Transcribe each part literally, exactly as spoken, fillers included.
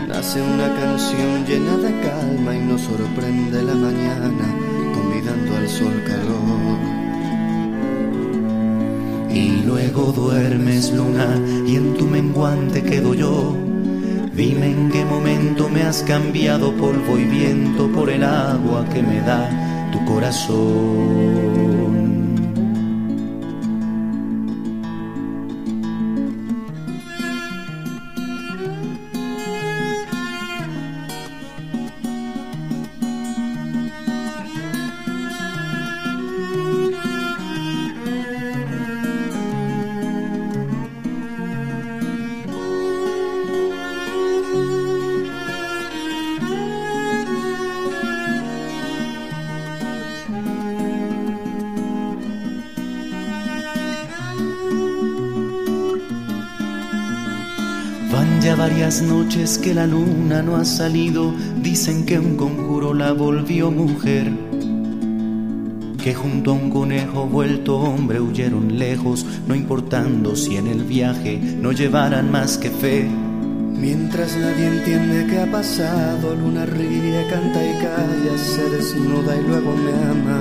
nace una canción llena de calma y nos sorprende la mañana, convidando al sol calor. Y luego duermes, luna, y en tu menguante quedo yo. Dime en qué momento me has cambiado polvo y viento por el agua que me da tu corazón. Ya varias noches que la luna no ha salido, dicen que un conjuro la volvió mujer, que junto a un conejo vuelto hombre huyeron lejos, no importando si en el viaje no llevaran más que fe. Mientras nadie entiende qué ha pasado, luna ríe, canta y calla, se desnuda y luego me ama.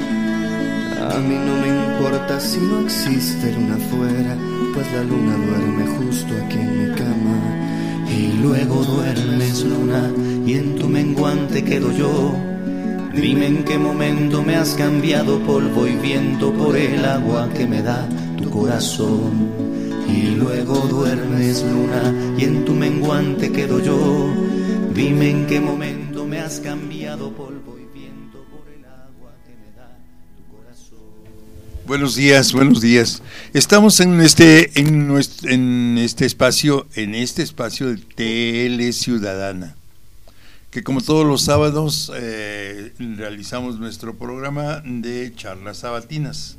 A mí no me importa si no existe luna afuera, pues la luna duerme justo aquí en mi cama. Y luego duermes, luna, y en tu menguante quedo yo. Dime en qué momento me has cambiado polvo y viento por el agua que me da tu corazón. Y luego duermes, luna, y en tu menguante quedo yo. Dime en qué momento me has cambiado polvo y viento por el agua que me da tu corazón. Buenos días, buenos días. Estamos en este en nuestro, en este espacio, en este espacio de T L Ciudadana, que como todos los sábados eh, realizamos nuestro programa de charlas sabatinas.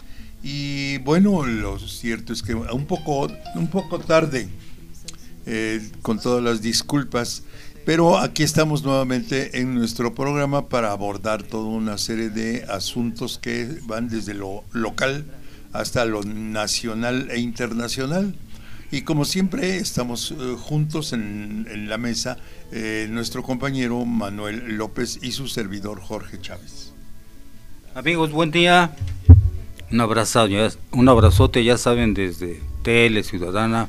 Y bueno, lo cierto es que un poco un poco tarde, eh, con todas las disculpas, pero aquí estamos nuevamente en nuestro programa para abordar toda una serie de asuntos que van desde lo local hasta lo nacional e internacional. Y como siempre estamos eh, juntos en, en la mesa, eh, nuestro compañero Manuel López y su servidor Jorge Chávez. Amigos, buen día. Un abrazo, ya, un abrazote, ya saben, desde T L Ciudadana.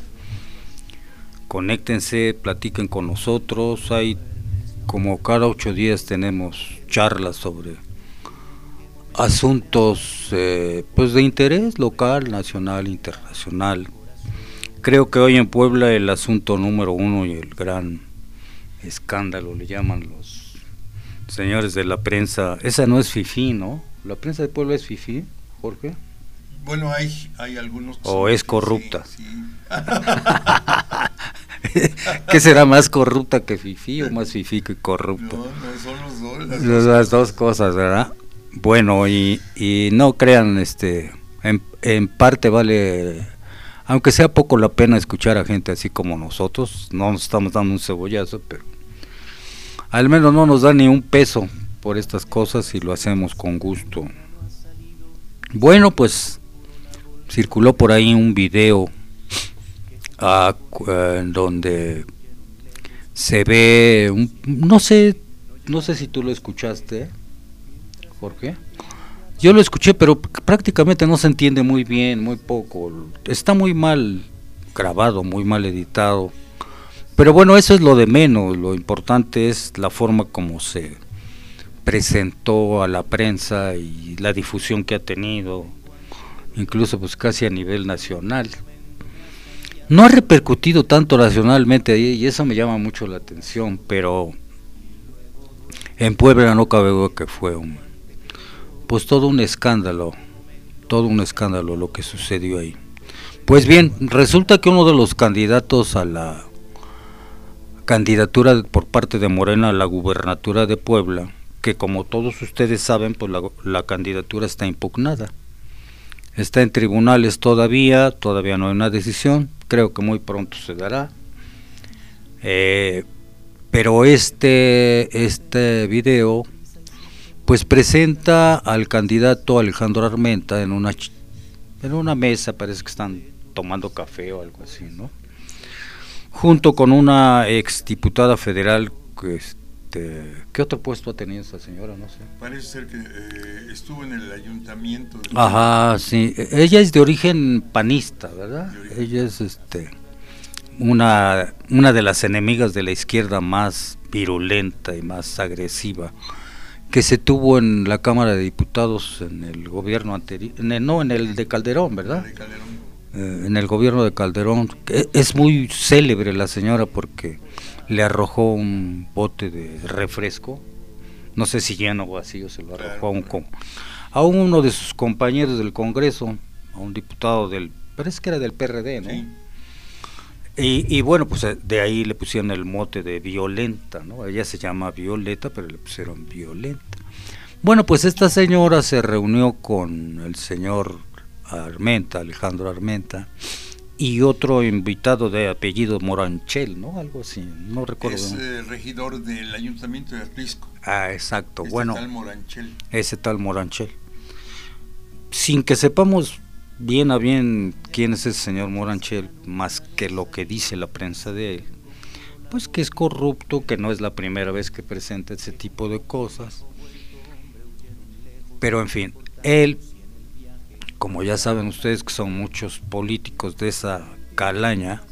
Conéctense, platiquen con nosotros. Hay como cada ocho días tenemos charlas sobre asuntos eh, pues de interés local, nacional, internacional. Creo que hoy en Puebla el asunto número uno y el gran escándalo le llaman los señores de la prensa. Esa no es fifí, ¿no? ¿La prensa de Puebla es fifí, Jorge? Bueno, hay, hay algunos que o es corrupta. Sí, sí. ¿Qué será más corrupta que fifí o más fifí que corrupta? No, no, son los dos. Las, las, las dos cosas, ¿verdad? Bueno, y, y no crean, este, en, en parte vale, aunque sea poco la pena escuchar a gente así como nosotros, no nos estamos dando un cebollazo, pero al menos no nos da ni un peso por estas cosas y lo hacemos con gusto. Bueno, pues circuló por ahí un video uh, en donde se ve, un, no sé, no sé si tú lo escuchaste, Jorge. Yo lo escuché, pero prácticamente no se entiende muy bien, muy poco. Está muy mal grabado, muy mal editado. Pero bueno, eso es lo de menos. Lo importante es la forma como se presentó a la prensa y la difusión que ha tenido, incluso pues casi a nivel nacional. No ha repercutido tanto nacionalmente y eso me llama mucho la atención, pero en Puebla no cabe duda que fue un, pues todo un escándalo, todo un escándalo lo que sucedió ahí. Pues bien, resulta que uno de los candidatos a la candidatura por parte de Morena a la gubernatura de Puebla, que como todos ustedes saben, pues la, la candidatura está impugnada. Está en tribunales todavía, todavía no hay una decisión, creo que muy pronto se dará. Eh, pero este, este video pues presenta al candidato Alejandro Armenta en una, en una mesa, parece que están tomando café o algo así, ¿no? junto con una exdiputada federal que este, ¿qué otro puesto ha tenido esa señora? No sé. Parece ser que eh, estuvo en el ayuntamiento de... Ajá, sí, ella es de origen panista, ¿verdad? Origen. Ella es este una una de las enemigas de la izquierda más virulenta y más agresiva que se tuvo en la Cámara de Diputados en el gobierno anterior, no, en el de Calderón, ¿verdad? De Calderón. Eh, en el gobierno de Calderón. Es muy célebre la señora porque le arrojó un bote de refresco, no sé si lleno o vacío, se lo arrojó a, un, a uno de sus compañeros del Congreso, a un diputado del, parece que era del P R D, ¿no? Sí. Y, y bueno, pues de ahí le pusieron el mote de violenta, ¿no? Ella se llama Violeta, pero le pusieron violenta. Bueno, pues esta señora se reunió con el señor Armenta, Alejandro Armenta, y otro invitado de apellido Moranchel, ¿no? Algo así, no recuerdo. Es eh, regidor del ayuntamiento de Atlisco. Ah, exacto. Ese bueno, tal Moranchel. Ese tal Moranchel. Sin que sepamos bien a bien quién es ese señor Moranchel, más que lo que dice la prensa de él, pues que es corrupto, que no es la primera vez que presenta ese tipo de cosas. Pero en fin, él, como ya saben ustedes que son muchos políticos de esa calaña,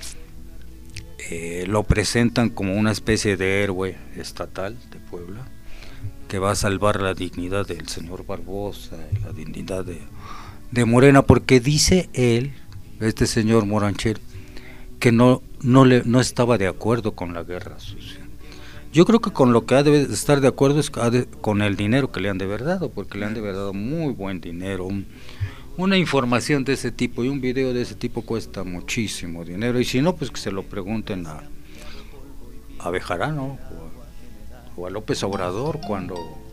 eh, lo presentan como una especie de héroe estatal de Puebla, que va a salvar la dignidad del señor Barbosa y la dignidad de, de Morena, porque dice él, este señor Moranchel, que no, no, le, no estaba de acuerdo con la guerra sucia. Yo creo que con lo que ha de estar de acuerdo es con el dinero que le han de haber dado, porque le han de haber dado muy buen dinero. Un, una información de ese tipo y un video de ese tipo cuesta muchísimo dinero, y si no, pues que se lo pregunten a, a Bejarano o, o a López Obrador cuando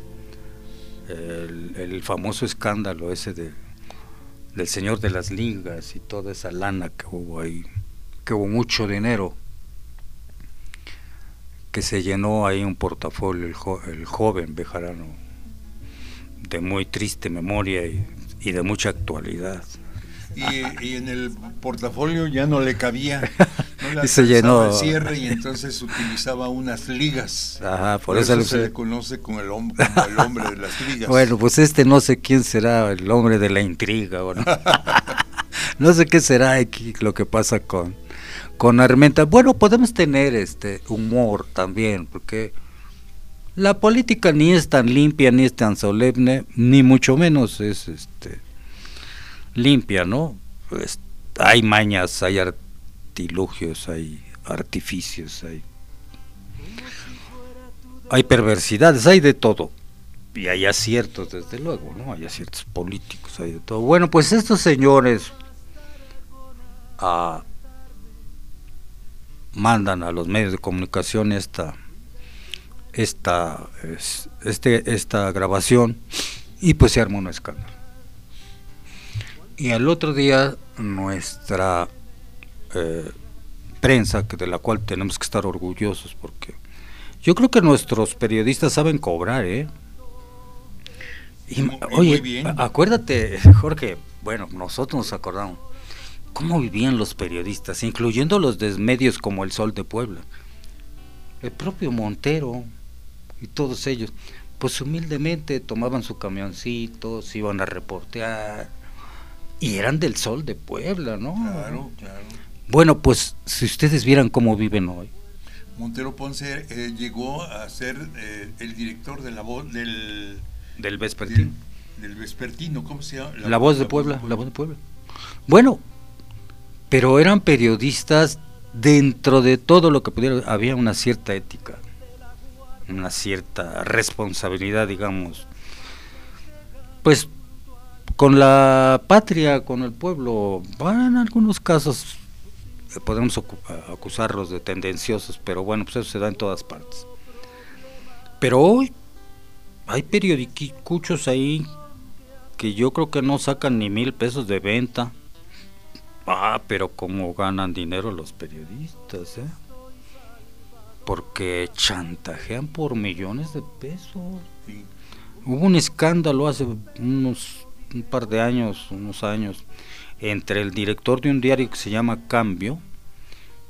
el, el famoso escándalo ese de, del señor de las ligas y toda esa lana que hubo ahí, que hubo mucho dinero, que se llenó ahí un portafolio el, jo, el joven Bejarano, de muy triste memoria y, y de mucha actualidad. Y, y en el portafolio ya no le cabía, no le y se llenó el cierre, y entonces utilizaba unas ligas. Ajá, por, por eso, eso se le conoce como el, hombre, como el hombre de las ligas. Bueno, pues este no sé quién será el hombre de la intriga, bueno. No sé qué será aquí lo que pasa con con Armenta. Bueno, podemos tener este humor también, porque la política ni es tan limpia, ni es tan solemne, ni mucho menos es este limpia, ¿no? Pues hay mañas, hay artilugios, hay artificios, hay hay perversidades, hay de todo. Y hay aciertos, desde luego, ¿no? Hay aciertos políticos, hay de todo. Bueno, pues estos señores ah, mandan a los medios de comunicación esta esta es, este esta grabación, y pues se armó un escándalo. Y al otro día nuestra eh, prensa, que de la cual tenemos que estar orgullosos, porque yo creo que nuestros periodistas saben cobrar, ¿eh? Y, muy, oye, muy bien. Acuérdate, Jorge, bueno, nosotros nos acordamos cómo vivían los periodistas, incluyendo los de medios como El Sol de Puebla, el propio Montero y todos ellos, pues humildemente tomaban su camioncito, se iban a reportear, y eran del Sol de Puebla, ¿no? Claro, claro. Bueno, pues si ustedes vieran cómo viven hoy. Montero Ponce eh, llegó a ser eh, el director de la voz del del vespertino. Del, del vespertino, ¿cómo se llama? La, la voz de Puebla, la voz de Puebla. Bueno, pero eran periodistas dentro de todo lo que pudieran, había una cierta ética, una cierta responsabilidad, digamos, pues con la patria, con el pueblo. Bueno, en algunos casos podemos acusarlos de tendenciosos, pero bueno, pues eso se da en todas partes. Pero hoy hay periodicuchos ahí que yo creo que no sacan ni mil pesos de venta. Ah, pero cómo ganan dinero los periodistas, ¿eh? Porque chantajean por millones de pesos. Sí. Hubo un escándalo hace unos un par de años, unos años, entre el director de un diario que se llama Cambio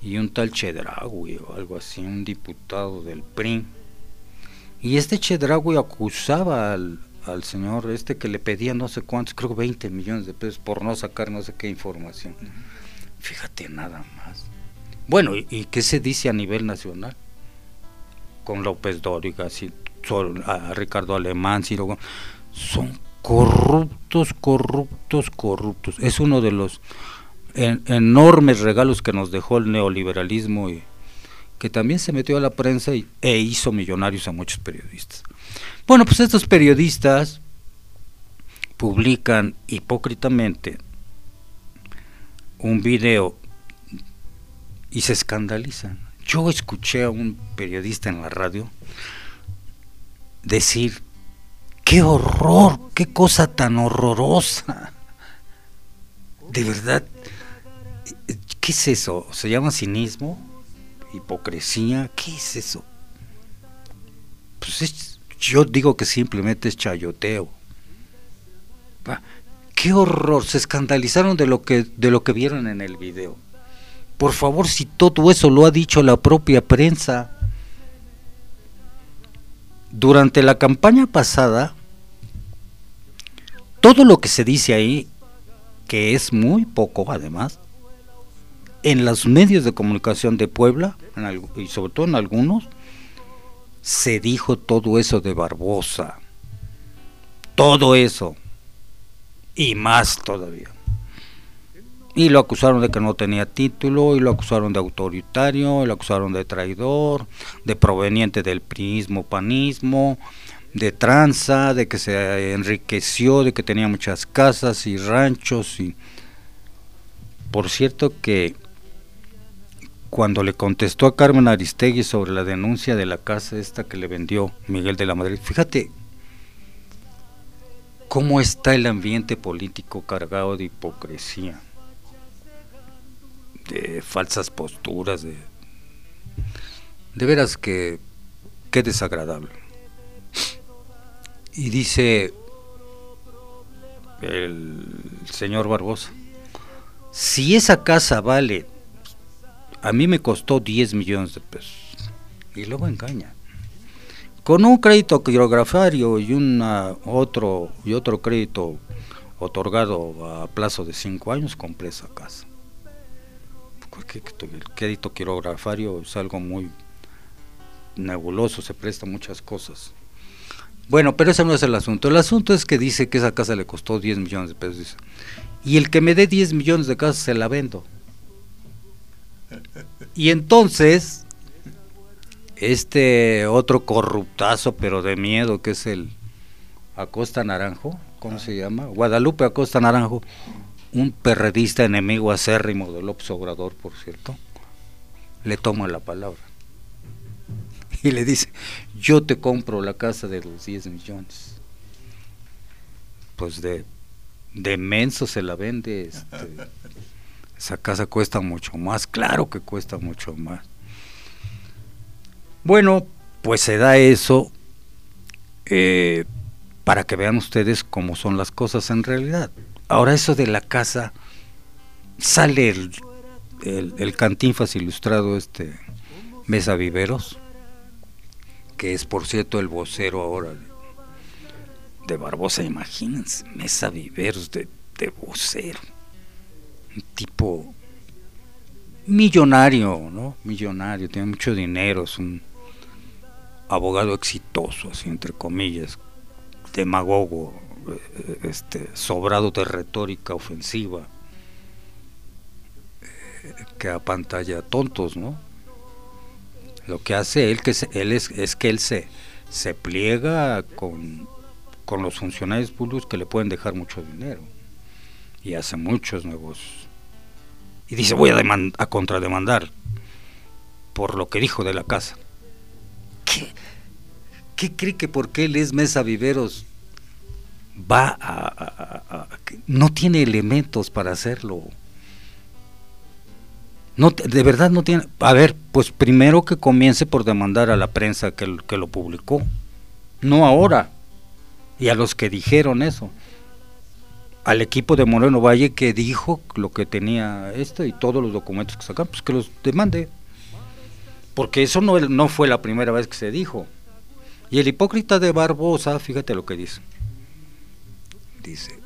y un tal Chedraui o algo así, un diputado del P R I. Y este Chedraui acusaba al, al señor este que le pedía no sé cuántos, creo que veinte millones de pesos por no sacar no sé qué información. Fíjate nada más. Bueno, ¿y, y qué se dice a nivel nacional? Con López Dóriga, así, a Ricardo Alemán, Ciro, son corruptos, corruptos, corruptos. Es uno de los en, enormes regalos que nos dejó el neoliberalismo y que también se metió a la prensa y, e hizo millonarios a muchos periodistas. Bueno, pues estos periodistas publican hipócritamente un video y se escandalizan. Yo escuché a un periodista en la radio decir: ¡qué horror! ¡Qué cosa tan horrorosa! De verdad, ¿qué es eso? ¿Se llama cinismo? ¿Hipocresía? ¿Qué es eso? Pues es, yo digo que simplemente es chayoteo. ¡Qué horror! Se escandalizaron de lo que, de lo que vieron en el video. Por favor, si todo eso lo ha dicho la propia prensa. Durante la campaña pasada, todo lo que se dice ahí, que es muy poco además, en los medios de comunicación de Puebla, en, y sobre todo en algunos, se dijo todo eso de Barbosa. Todo eso. Y más todavía. Y lo acusaron de que no tenía título, y lo acusaron de autoritario, y lo acusaron de traidor, de proveniente del priismo, panismo, de tranza, de que se enriqueció, de que tenía muchas casas y ranchos. Y por cierto que cuando le contestó a Carmen Aristegui sobre la denuncia de la casa esta que le vendió Miguel de la Madrid, fíjate cómo está el ambiente político cargado de hipocresía, de falsas posturas, de de veras que qué desagradable. Y dice el señor Barbosa: si esa casa vale, a mí me costó diez millones de pesos, y luego engaña, con un crédito quirografario y una otro y otro crédito otorgado a plazo de cinco años compré esa casa. Porque el crédito quirografario es algo muy nebuloso, se presta muchas cosas. Bueno, pero ese no es el asunto. El asunto es que dice que esa casa le costó diez millones de pesos. Dice, y el que me dé diez millones de casas se la vendo. Y entonces, este otro corruptazo, pero de miedo, que es el Acosta Naranjo, ¿cómo se llama? Guadalupe Acosta Naranjo, un perredista enemigo acérrimo de López Obrador, por cierto, le toma la palabra y le dice: yo te compro la casa de los diez millones. Pues de, de menso se la vende. Este, esa casa cuesta mucho más, claro que cuesta mucho más. Bueno, pues se da eso eh, para que vean ustedes cómo son las cosas en realidad. Ahora, eso de la casa, sale el, el, el Cantinflas ilustrado, este Mesa Viveros, que es por cierto el vocero ahora de, de Barbosa. Imagínense, Mesa Viveros de, de vocero, un tipo millonario, ¿no? Millonario, tiene mucho dinero, es un abogado exitoso, así entre comillas, demagogo, este, sobrado de retórica ofensiva, eh, que apantalla tontos, ¿no? Lo que hace él, que se, él es, es que él se, se pliega con, con los funcionarios públicos que le pueden dejar mucho dinero y hace muchos negocios. Y dice: voy a, demand- a contrademandar por lo que dijo de la casa. ¿Qué, qué cree que porque él es Mesa Viveros va a, a, a, a no tiene elementos para hacerlo? No, de verdad no tiene. A ver, pues primero que comience por demandar a la prensa que, que lo publicó, no ahora, y a los que dijeron eso. al equipo de Moreno Valle que dijo lo que tenía esto y todos los documentos que sacaron, pues que los demande. Porque eso no, no fue la primera vez que se dijo. Y el hipócrita de Barbosa, fíjate lo que dice. Dice,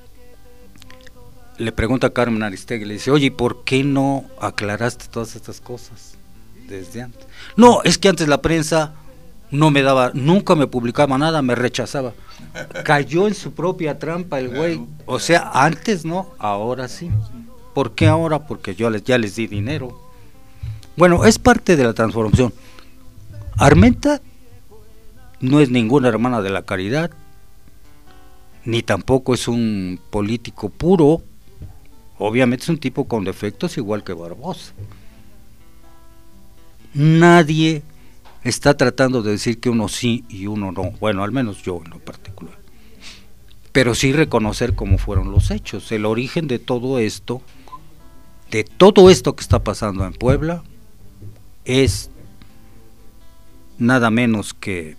le pregunta a Carmen Aristegui, le dice, oye, ¿por qué no aclaraste todas estas cosas desde antes? No, es que antes la prensa no me daba, nunca me publicaba nada, me rechazaba. Cayó en su propia trampa el güey. O sea, antes no, ahora sí. ¿Por qué ahora? Porque yo les, ya les di dinero. Bueno, es parte de la transformación. Armenta no es ninguna hermana de la caridad, ni tampoco es un político puro. Obviamente es un tipo con defectos igual que Barbosa. Nadie está tratando de decir que uno sí y uno no, bueno, al menos yo en lo particular, pero sí reconocer cómo fueron los hechos, el origen de todo esto, de todo esto que está pasando en Puebla, es nada menos que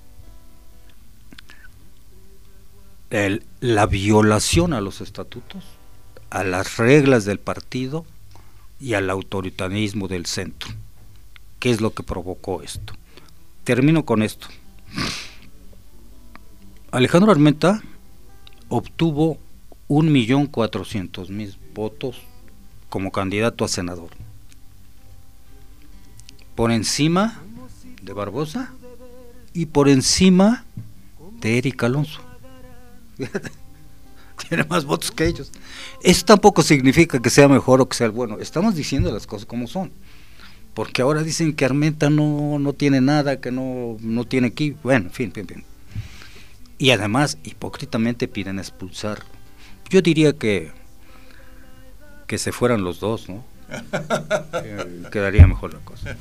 el, la violación a los estatutos, a las reglas del partido y al autoritarismo del centro. ¿Qué es lo que provocó esto? Termino con esto. Alejandro Armenta obtuvo un millón cuatrocientos mil votos como candidato a senador, por encima de Barbosa y por encima de Erika Alonso. Tiene más votos que ellos. Eso tampoco significa que sea mejor o que sea bueno. Estamos diciendo las cosas como son. Porque ahora dicen que Armenta no, no tiene nada, que no, no tiene equipo, bueno, en fin, fin, fin. Y además, hipócritamente piden expulsar. Yo diría que que se fueran los dos, ¿no? Quedaría mejor la cosa.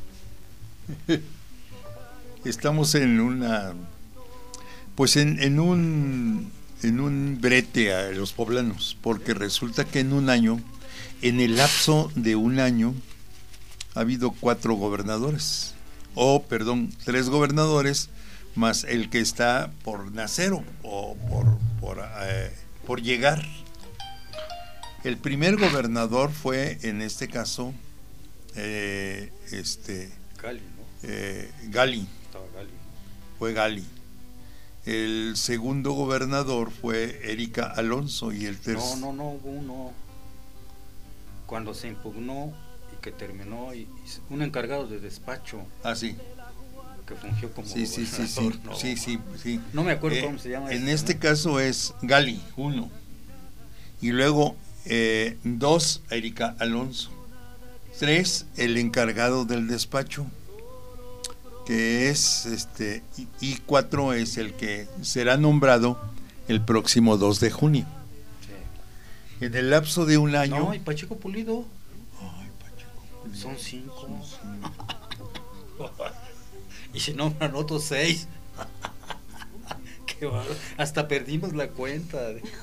Estamos en una, pues en, en un, en un brete a los poblanos, porque resulta que en un año, en el lapso de un año, ha habido cuatro gobernadores, o perdón, tres gobernadores, más el que está por nacer o, o por, por, eh, por llegar. El primer gobernador fue, en este caso, eh, este Gali, ¿no? eh, Gali. Estaba Gali. Fue Gali. El segundo gobernador fue Erika Alonso y el tercer. No, no, no, hubo uno. Cuando se impugnó que terminó, y, y un encargado de despacho. Ah, sí. Que fungió como sí, sí, sí, sí, no, sí, sí, sí. No me acuerdo eh, cómo se llama. En este, este ¿no? caso es Gali, uno. Y luego, eh, dos, Erika Alonso. Tres, el encargado del despacho, que es, este, y, y cuatro es el que será nombrado el próximo dos de junio. Sí. En el lapso de un año. No, y Pacheco Pulido. Son cinco. Son cinco. Y se nombran otros seis. Qué barbaridad. Hasta perdimos la cuenta.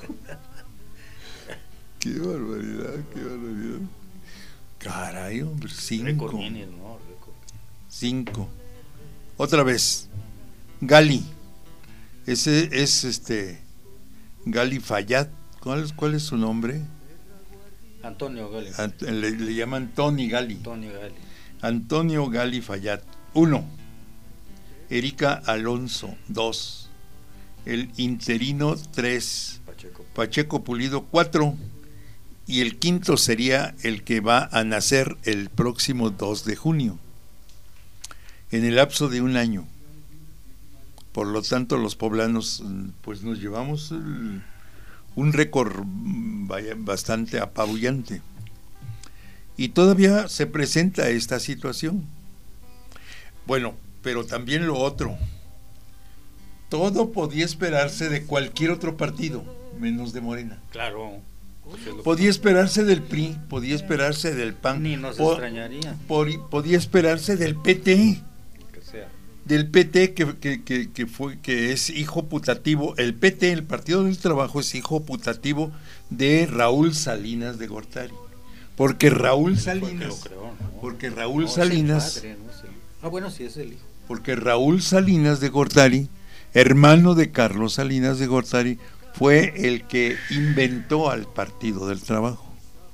Qué barbaridad, qué barbaridad. Caray, hombre, cinco. Récord Guinness, ¿no? Récord. Cinco. Otra vez. Gali. Ese es este Gali Fayad. ¿Cuál es, cuál es su nombre? Antonio Gali. Ant- le, le llaman Tony Gali. Antonio Gali. Antonio Gali Fayad, uno. Erika Alonso, dos. El interino, tres. Pacheco. Pacheco Pulido, cuatro. Y el quinto sería el que va a nacer el próximo dos de junio. En el lapso de un año. Por lo tanto, los poblanos, pues nos llevamos el, un récord vaya, bastante apabullante. Y todavía se presenta esta situación. Bueno, pero también lo otro. Todo podía esperarse de cualquier otro partido, menos de Morena. Claro. Podía esperarse del P R I, podía esperarse del P A N. Ni nos po- extrañaría. por- podía esperarse del P T. Que sea. Del P T que, que, que, que fue que es hijo putativo. El P T, el Partido del Trabajo, es hijo putativo de Raúl Salinas de Gortari. Porque Raúl Salinas, Porque, lo creó, ¿no? porque Raúl No, Salinas, es el padre, no es el... Ah, bueno, sí es el hijo. porque Raúl Salinas de Gortari, hermano de Carlos Salinas de Gortari, fue el que inventó al Partido del Trabajo.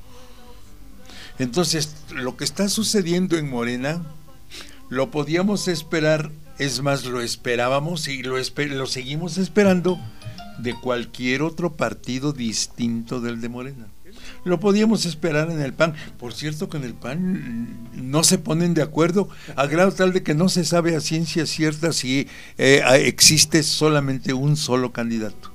Entonces, lo que está sucediendo en Morena, lo podíamos esperar, es más, lo esperábamos y lo, esper- lo seguimos esperando de cualquier otro partido distinto del de Morena. Lo podíamos esperar en el P A N. Por cierto que en el P A N no se ponen de acuerdo, a grado tal de que no se sabe a ciencia cierta si eh, existe solamente un solo candidato.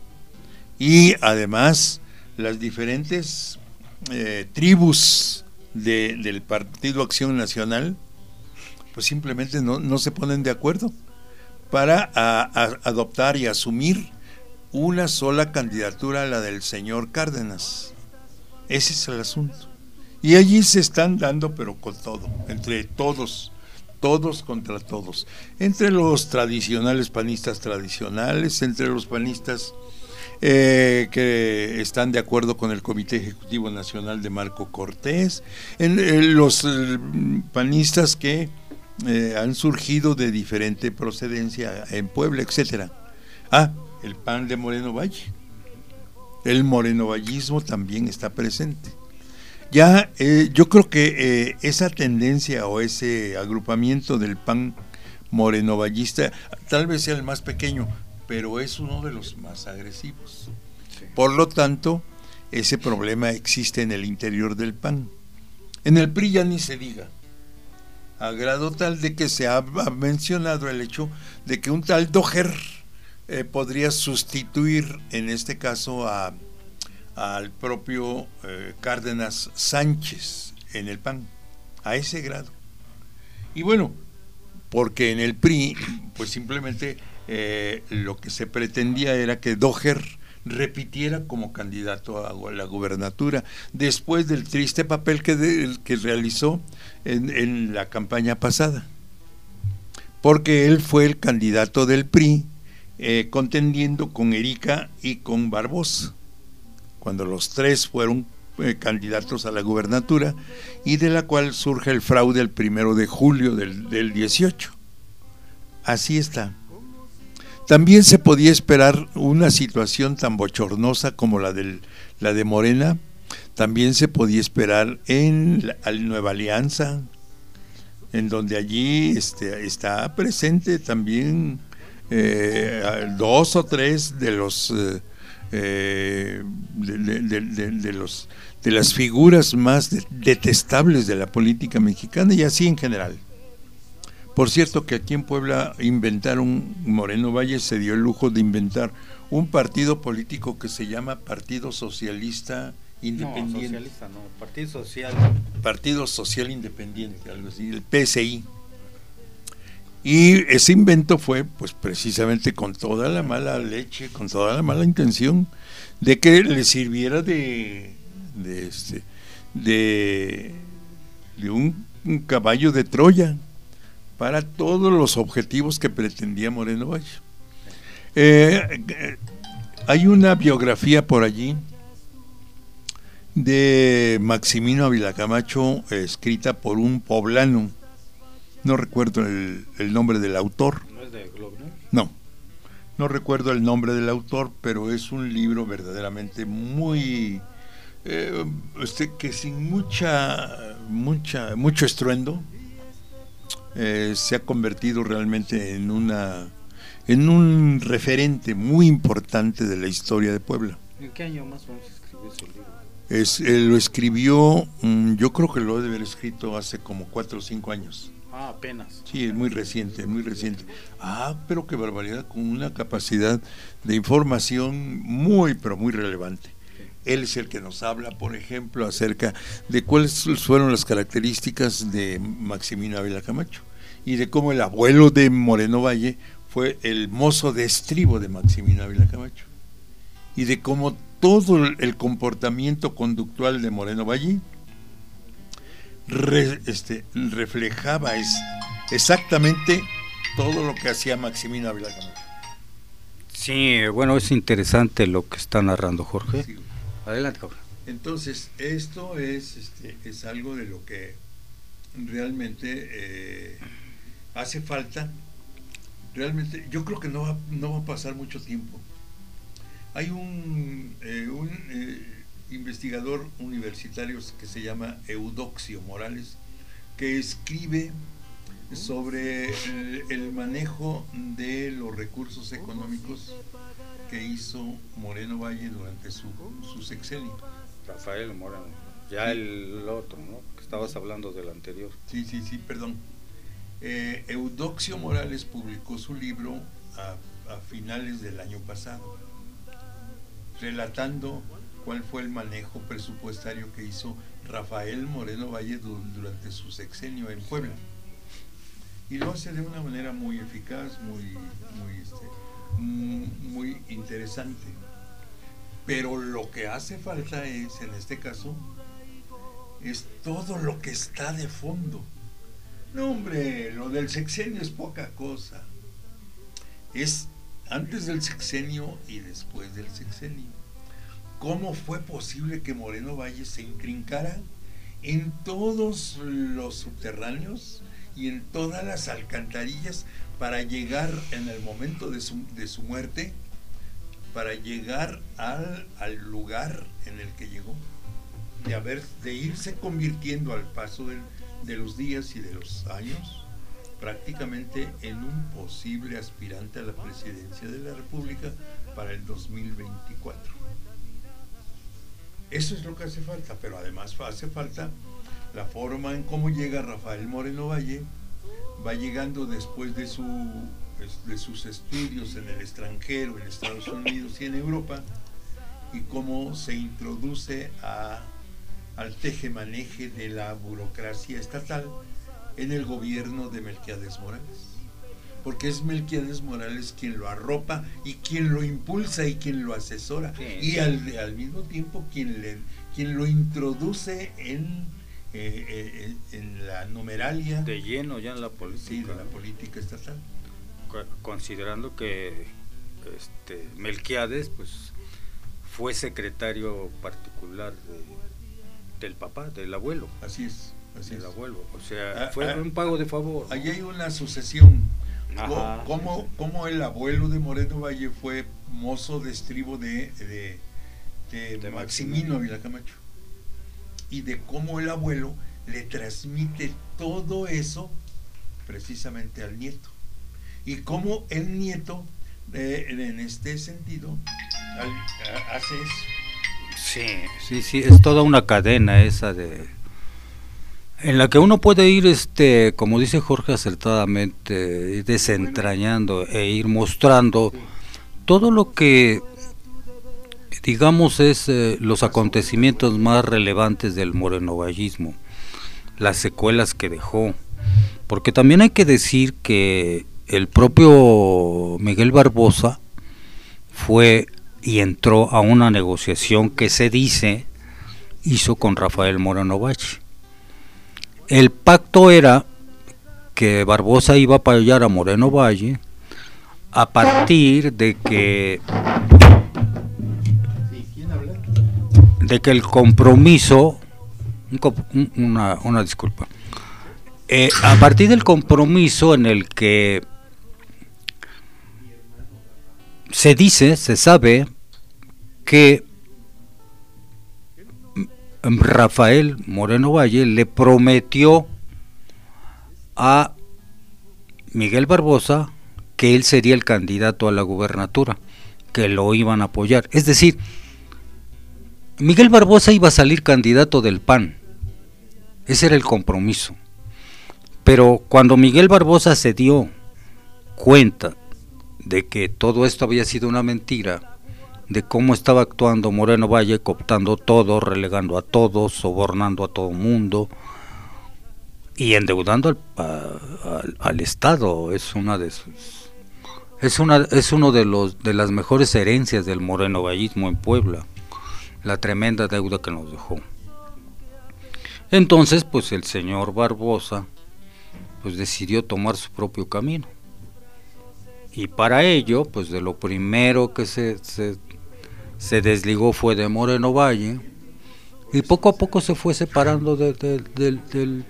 Y además, las diferentes eh, tribus de, del Partido Acción Nacional, pues simplemente no, no se ponen de acuerdo para a, a adoptar y asumir una sola candidatura, la del señor Cárdenas. Ese es el asunto. Y allí se están dando, pero con todo, entre todos, todos contra todos, entre los tradicionales panistas tradicionales, entre los panistas eh, que están de acuerdo con el Comité Ejecutivo Nacional de Marco Cortés, en, en los eh, panistas que eh, han surgido de diferente procedencia en Puebla, etcétera. Ah, el P A N de Moreno Valle. El morenovallismo también está presente. Ya, eh, yo creo que eh, esa tendencia o ese agrupamiento del P A N morenovallista, tal vez sea el más pequeño, pero es uno de los más agresivos. Sí. Por lo tanto, ese problema existe en el interior del P A N. En el P R I ya ni se diga, a grado tal de que se ha, ha mencionado el hecho de que un tal Doher eh, podría sustituir en este caso a al propio eh, Cárdenas Sánchez en el P A N, a ese grado. Y bueno, porque en el P R I pues simplemente eh, lo que se pretendía era que Doher repitiera como candidato a la gubernatura después del triste papel que, de, que realizó en, en la campaña pasada, porque él fue el candidato del P R I eh, contendiendo con Erika y con Barbosa, cuando los tres fueron eh, candidatos a la gubernatura, y de la cual surge el fraude el primero de julio del, del dieciocho. Así está. También se podía esperar una situación tan bochornosa como la, del, la de Morena, también se podía esperar en la, la Nueva Alianza, en donde allí este, está presente también eh, dos o tres de los... Eh, Eh, de, de, de, de, los, de las figuras más de, detestables de la política mexicana y así en general. Por cierto que aquí en Puebla inventaron, Moreno Valle se dio el lujo de inventar un partido político que se llama Partido Socialista Independiente. No, socialista no, Partido Social. Partido Social Independiente, algo así, el P S I. Y ese invento fue pues precisamente con toda la mala leche, con toda la mala intención de que le sirviera de de este de, de un, un caballo de Troya para todos los objetivos que pretendía Moreno Valle. Eh, hay una biografía por allí de Maximino Ávila Camacho, eh, escrita por un poblano. No recuerdo el, el nombre del autor. ¿No es de Globner? No, no recuerdo el nombre del autor, pero es un libro verdaderamente muy, eh, este, que sin mucha, mucha, mucho estruendo, eh, se ha convertido realmente en una, en un referente muy importante de la historia de Puebla. ¿En qué año más o menos escribió ese libro? Es, eh, lo escribió, um, yo creo que lo debe haber escrito hace como cuatro o cinco años. Ah, apenas. Sí, es muy reciente, muy reciente. Ah, pero qué barbaridad, con una capacidad de información muy, pero muy relevante. Sí. Él es el que nos habla, por ejemplo, acerca de cuáles fueron las características de Maximino Ávila Camacho y de cómo el abuelo de Moreno Valle fue el mozo de estribo de Maximino Ávila Camacho y de cómo todo el comportamiento conductual de Moreno Valle Re, este, reflejaba es, exactamente todo lo que hacía Maximino Ávila Camacho. Sí, bueno, es interesante lo que está narrando Jorge. Sí. Adelante, Jorge. Entonces, esto es, este, es algo de lo que realmente eh, hace falta. Realmente, yo creo que no va, no va a pasar mucho tiempo Hay un, eh, un eh, investigador universitario que se llama Eudoxio Morales, que escribe sobre el, el manejo de los recursos económicos que hizo Moreno Valle durante su, su sexenio. Rafael Moreno, ya sí. El otro, ¿no? Que estabas hablando del anterior. Sí, sí, sí, perdón. Eh, Eudoxio Morales publicó su libro a, a finales del año pasado, relatando cuál fue el manejo presupuestario que hizo Rafael Moreno Valle durante su sexenio en Puebla. Y lo hace de una manera muy eficaz, muy, muy, este, muy interesante. Pero lo que hace falta es, en este caso, es todo lo que está de fondo. No, hombre, lo del sexenio es poca cosa. Es antes del sexenio y después del sexenio. ¿Cómo fue posible que Moreno Valle se intrincara en todos los subterráneos y en todas las alcantarillas para llegar en el momento de su, de su muerte, para llegar al, al lugar en el que llegó, de, haber, de irse convirtiendo al paso del, de los días y de los años prácticamente en un posible aspirante a la presidencia de la República para el dos mil veinticuatro? Eso es lo que hace falta, pero además hace falta la forma en cómo llega Rafael Moreno Valle. Va llegando después de, su, de sus estudios en el extranjero, en Estados Unidos y en Europa, y cómo se introduce a, al tejemaneje de la burocracia estatal en el gobierno de Melquiades Morales. Porque es Melquiades Morales quien lo arropa y quien lo impulsa y quien lo asesora, sí. Y al, al mismo tiempo quien, le, quien lo introduce en, eh, eh, en la numeralia de lleno ya en la política, sí, de la política estatal, considerando que este, Melquiades pues fue secretario particular de, del papá, del abuelo. Así es, así del es. abuelo, o sea, ah, fue ah, un pago de favor. Allí hay una sucesión. Ajá, ¿Cómo, sí, sí. cómo el abuelo de Moreno Valle fue mozo de estribo de, de, de, de Maximino Ávila Camacho? Y de cómo el abuelo le transmite todo eso precisamente al nieto. Y cómo el nieto, eh, en este sentido, al, a, hace eso. Sí, sí, sí, es toda una cadena esa de... en la que uno puede ir, este, como dice Jorge acertadamente, desentrañando e ir mostrando todo lo que, digamos, es eh, los acontecimientos más relevantes del morenovallismo, las secuelas que dejó, porque también hay que decir que el propio Miguel Barbosa fue y entró a una negociación que se dice hizo con Rafael Moreno Valle. El pacto era que Barbosa iba a apoyar a Moreno Valle a partir de que de que el compromiso una, una disculpa eh, a partir del compromiso en el que se dice, se sabe que Rafael Moreno Valle le prometió a Miguel Barbosa que él sería el candidato a la gubernatura, que lo iban a apoyar. Es decir, Miguel Barbosa iba a salir candidato del P A N, ese era el compromiso. Pero cuando Miguel Barbosa se dio cuenta de que todo esto había sido una mentira, de cómo estaba actuando Moreno Valle, cooptando todo, relegando a todos, sobornando a todo mundo y endeudando al, a, al, al Estado, es una de sus, es una es uno de los de las mejores herencias del morenovallismo en Puebla, la tremenda deuda que nos dejó. Entonces, pues el señor Barbosa pues decidió tomar su propio camino. Y para ello, pues de lo primero que se, se, se desligó fue de Moreno Valle, y poco a poco se fue separando de, de, de, del,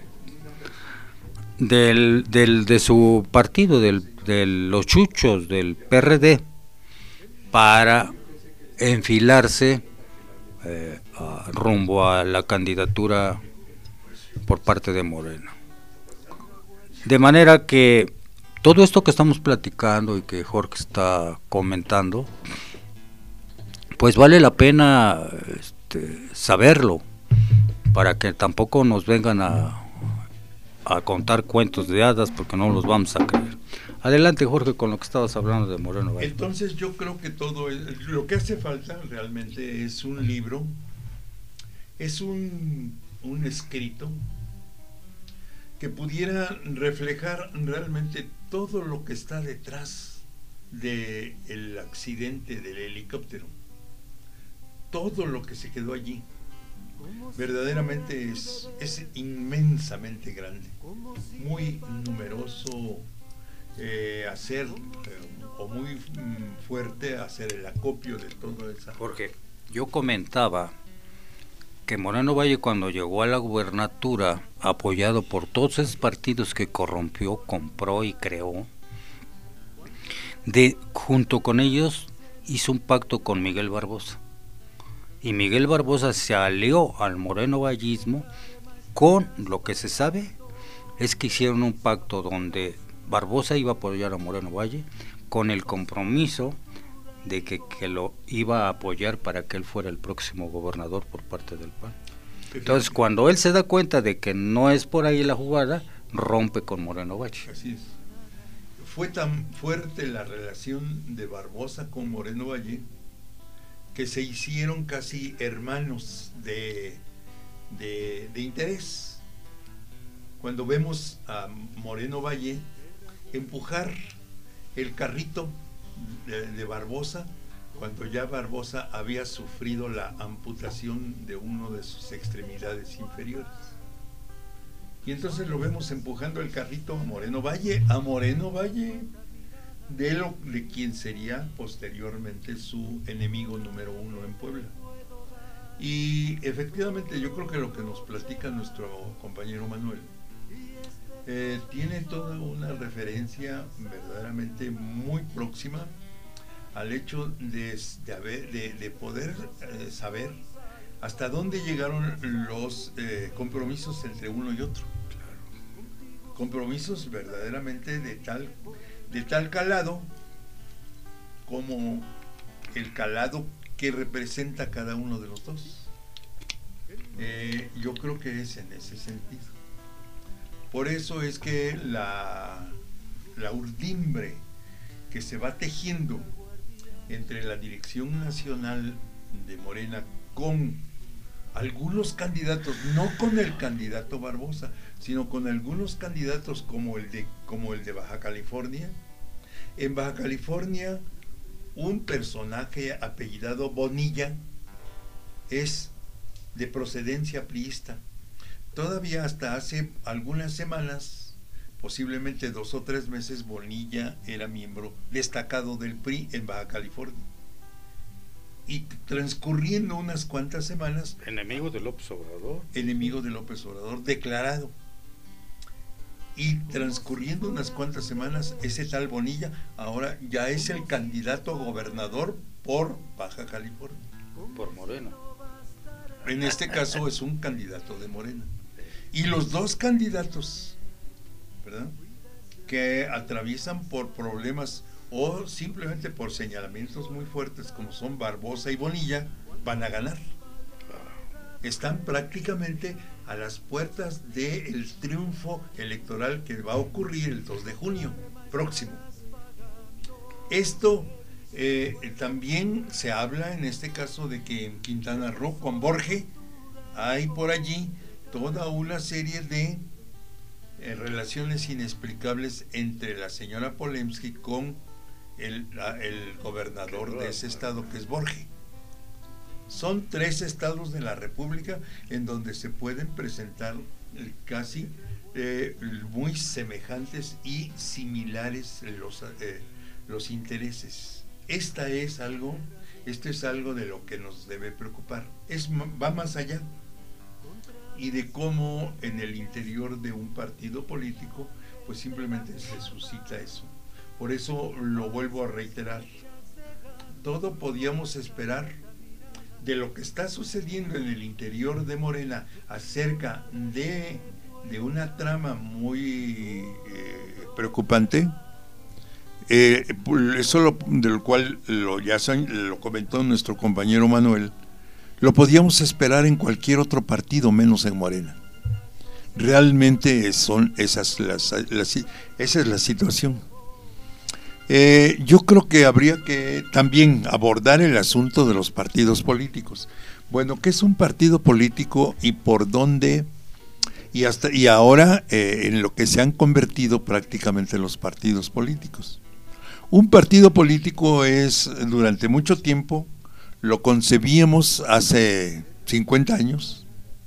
del, del, de su partido, del, de los chuchos, del P R D, para enfilarse eh, a, rumbo a la candidatura por parte de Morena. De manera que todo esto que estamos platicando y que Jorge está comentando, pues vale la pena este, saberlo, para que tampoco nos vengan a, a contar cuentos de hadas, porque no los vamos a creer. Adelante, Jorge, con lo que estabas hablando de Moreno Valle. Entonces yo creo que todo es, lo que hace falta realmente es un libro, es un, un escrito que pudiera reflejar realmente todo lo que está detrás del accidente del helicóptero, todo lo que se quedó allí. Verdaderamente es, es inmensamente grande, muy numeroso eh, hacer eh, o muy mm, fuerte hacer el acopio de todo eso. Jorge, yo comentaba que Moreno Valle, cuando llegó a la gubernatura, apoyado por todos esos partidos que corrompió, compró y creó, de junto con ellos hizo un pacto con Miguel Barbosa. Y Miguel Barbosa se alió al Moreno Vallismo con lo que se sabe es que hicieron un pacto donde Barbosa iba a apoyar a Moreno Valle con el compromiso de que, que lo iba a apoyar para que él fuera el próximo gobernador por parte del P A N. Entonces, cuando él se da cuenta de que no es por ahí la jugada, rompe con Moreno Valle. Así es. Fue tan fuerte la relación de Barbosa con Moreno Valle que se hicieron casi hermanos de, de, de interés. Cuando vemos a Moreno Valle empujar el carrito de, de Barbosa, cuando ya Barbosa había sufrido la amputación de una de sus extremidades inferiores. Y entonces lo vemos empujando el carrito a Moreno Valle, a Moreno Valle, de, lo, de quien sería posteriormente su enemigo número uno en Puebla. Y efectivamente yo creo que lo que nos platica nuestro compañero Manuel eh, tiene toda una referencia verdaderamente muy próxima al hecho de, de, haber, de, de poder eh, saber hasta dónde llegaron los eh, compromisos entre uno y otro. Claro. Compromisos verdaderamente de tal de tal calado como el calado que representa cada uno de los dos. Eh, yo creo que es en ese sentido. Por eso es que la, la urdimbre que se va tejiendo entre la dirección nacional de Morena con algunos candidatos, no con el candidato Barbosa, sino con algunos candidatos como el de, como el de Baja California. En Baja California, un personaje apellidado Bonilla es de procedencia priista. Todavía hasta hace algunas semanas, posiblemente dos o tres meses, Bonilla era miembro destacado del P R I en Baja California. Y transcurriendo unas cuantas semanas... Enemigo de López Obrador. Enemigo de López Obrador, declarado. Y transcurriendo unas cuantas semanas, ese tal Bonilla ahora ya es el candidato a gobernador por Baja California. Por Morena. En este caso es un candidato de Morena. Y los dos candidatos, ¿verdad?, que atraviesan por problemas o simplemente por señalamientos muy fuertes como son Barbosa y Bonilla, van a ganar. Están prácticamente a las puertas del triunfo electoral que va a ocurrir el dos de junio próximo. Esto eh, también se habla en este caso de que en Quintana Roo con Borge hay por allí toda una serie de eh, relaciones inexplicables entre la señora Polemski con el, la, el gobernador de ese estado, que es Borge. Son tres estados de la República en donde se pueden presentar casi eh, muy semejantes y similares los, eh, los intereses. Esta es algo, esto es algo de lo que nos debe preocupar. Es, va más allá. Y de cómo en el interior de un partido político, pues simplemente se suscita eso. Por eso lo vuelvo a reiterar. todo podíamos esperar de lo que está sucediendo en el interior de Morena acerca de, de una trama muy eh, preocupante. Eh, eso lo, del cual lo, ya lo comentó nuestro compañero Manuel, lo podíamos esperar en cualquier otro partido menos en Morena. Realmente son esas las, las, esa es la situación. Eh, yo creo que habría que también abordar el asunto de los partidos políticos. Bueno, ¿qué es un partido político y por dónde? Y hasta y ahora eh, en lo que se han convertido prácticamente los partidos políticos. Un partido político es, durante mucho tiempo, lo concebíamos hace cincuenta años,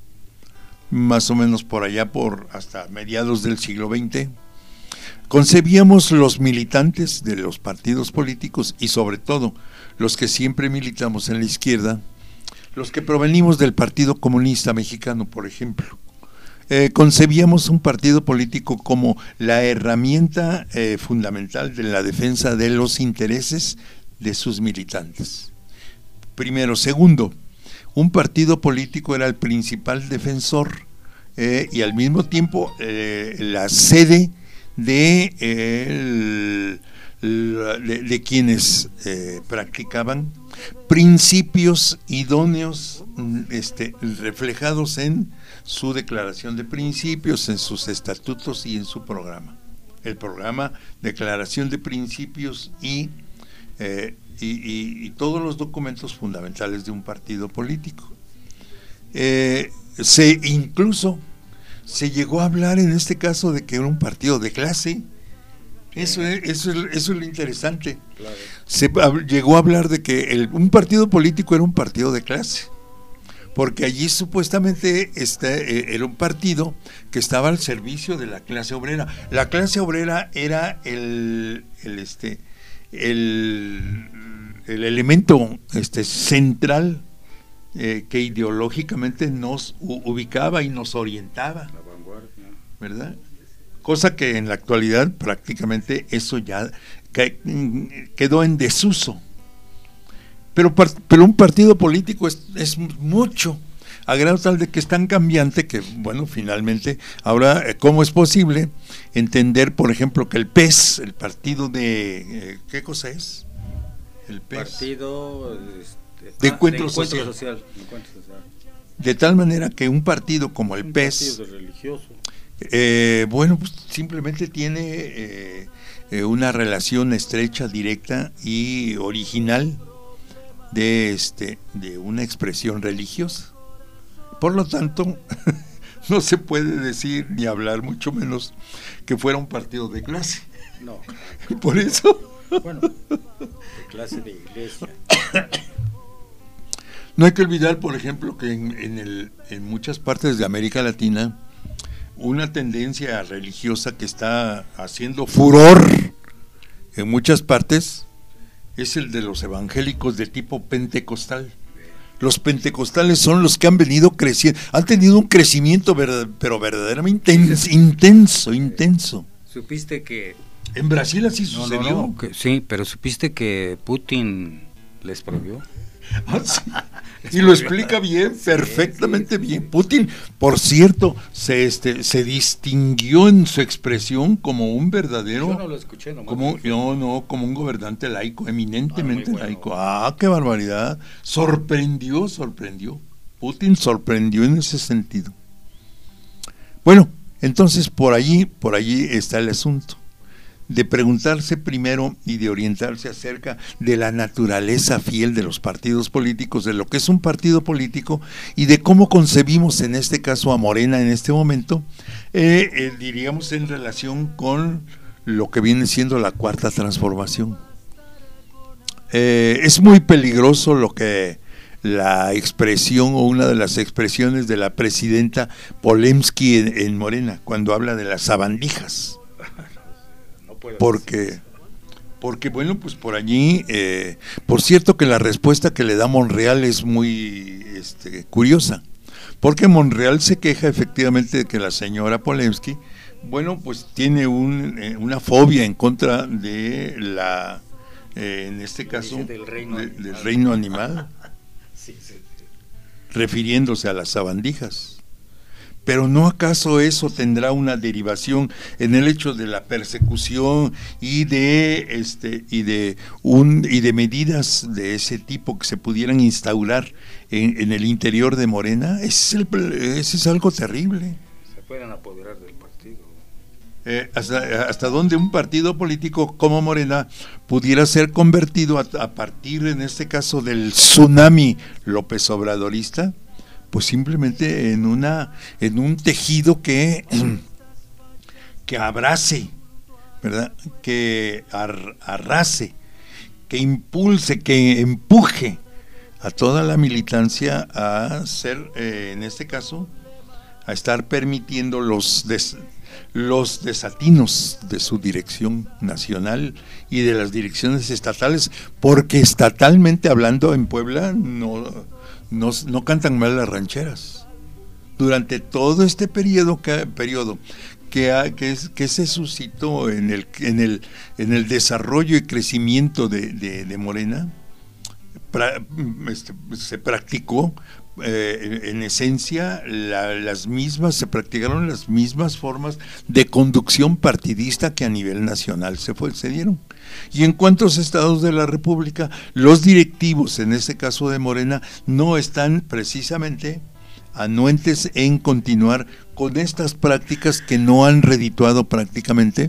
más o menos por allá, por hasta mediados del siglo veinte, concebíamos los militantes de los partidos políticos y sobre todo los que siempre militamos en la izquierda, los que provenimos del Partido Comunista Mexicano, por ejemplo. Eh, concebíamos un partido político como la herramienta eh, fundamental de la defensa de los intereses de sus militantes. Primero. Segundo, un partido político era el principal defensor eh, y al mismo tiempo eh, la sede de, eh, el, de, de quienes eh, practicaban principios idóneos este, reflejados en su declaración de principios, en sus estatutos y en su programa. El programa, declaración de principios y, eh, y, y, y todos los documentos fundamentales de un partido político. Eh, se incluso se llegó a hablar en este caso de que era un partido de clase. Eso es, eso es, eso es lo interesante. Claro. Se llegó a hablar de que el, un partido político era un partido de clase, porque allí supuestamente este, era un partido que estaba al servicio de la clase obrera. La clase obrera era el, el, este, el, el elemento este, central eh, que ideológicamente nos ubicaba y nos orientaba, la vanguardia, ¿verdad? Cosa que en la actualidad prácticamente eso ya quedó en desuso. Pero, pero un partido político es, es mucho, a grado tal de que es tan cambiante que, bueno, finalmente, ahora, ¿cómo es posible entender, por ejemplo, que el P E S, el partido de... Eh, ¿qué cosa es? El P E S. Partido este, de, ah, encuentro, de social. encuentro social. Encuentro social. De tal manera que un partido como el un P E S... partido religioso. Eh, bueno, pues simplemente tiene eh, eh, una relación estrecha, directa y original de este de una expresión religiosa. Por lo tanto, no se puede decir ni hablar, mucho menos que fuera un partido de clase. No. Por eso. Bueno, de clase de iglesia. No hay que olvidar, por ejemplo, que en, en, el, en muchas partes de América Latina una tendencia religiosa que está haciendo furor en muchas partes es el de los evangélicos de tipo pentecostal. Los pentecostales son los que han venido creciendo, han tenido un crecimiento verdad, pero verdaderamente intenso, intenso, intenso. ¿Supiste que en Brasil así no, sucedió? No, no, que, sí, pero ¿supiste que Putin les prohibió? Ah, sí. Y lo explica bien, perfectamente sí, sí, sí. bien. Putin, por cierto, se este se distinguió en su expresión como un verdadero. Yo no lo escuché, nomás como no, no, como un gobernante laico, eminentemente ah, bueno. laico. Ah, qué barbaridad. Sorprendió, sorprendió. Putin sorprendió en ese sentido. Bueno, entonces por allí, por allí está el asunto. De preguntarse primero y de orientarse acerca de la naturaleza fiel de los partidos políticos, de lo que es un partido político y de cómo concebimos en este caso a Morena en este momento, eh, eh, diríamos en relación con lo que viene siendo la cuarta transformación. Eh, es muy peligroso lo que la expresión o una de las expresiones de la presidenta Polemsky en, en Morena, cuando habla de las sabandijas. Porque, porque bueno, pues por allí, eh, por cierto que la respuesta que le da Monreal es muy este, curiosa, porque Monreal se queja efectivamente de que la señora Polemsky, bueno, pues tiene un, eh, una fobia en contra de la eh, en este caso del reino, de, del reino animal, sí, sí, sí. refiriéndose a las sabandijas. Pero ¿no acaso eso tendrá una derivación en el hecho de la persecución y de este y de un y de medidas de ese tipo que se pudieran instaurar en, en el interior de Morena? Ese es, el, ese es algo terrible. Se pueden apoderar del partido. Eh, hasta, hasta donde un partido político como Morena pudiera ser convertido a, a partir, en este caso, del tsunami López Obradorista, pues simplemente en una en un tejido que que abrace, ¿verdad? Que ar, arrase, que impulse, que empuje a toda la militancia a ser, eh, en este caso, a estar permitiendo los des, los desatinos de su dirección nacional y de las direcciones estatales, porque estatalmente hablando en Puebla no No, no cantan mal las rancheras. Durante todo este periodo que, periodo que, ha, que, es, que se suscitó en el, en el, en el desarrollo y crecimiento de, de, de Morena, pra, este, se practicó eh, en esencia la, las mismas, se practicaron las mismas formas de conducción partidista que a nivel nacional se, fue, se dieron. Y en cuantos estados de la República, los directivos, en este caso de Morena, no están precisamente anuentes en continuar con estas prácticas que no han redituado prácticamente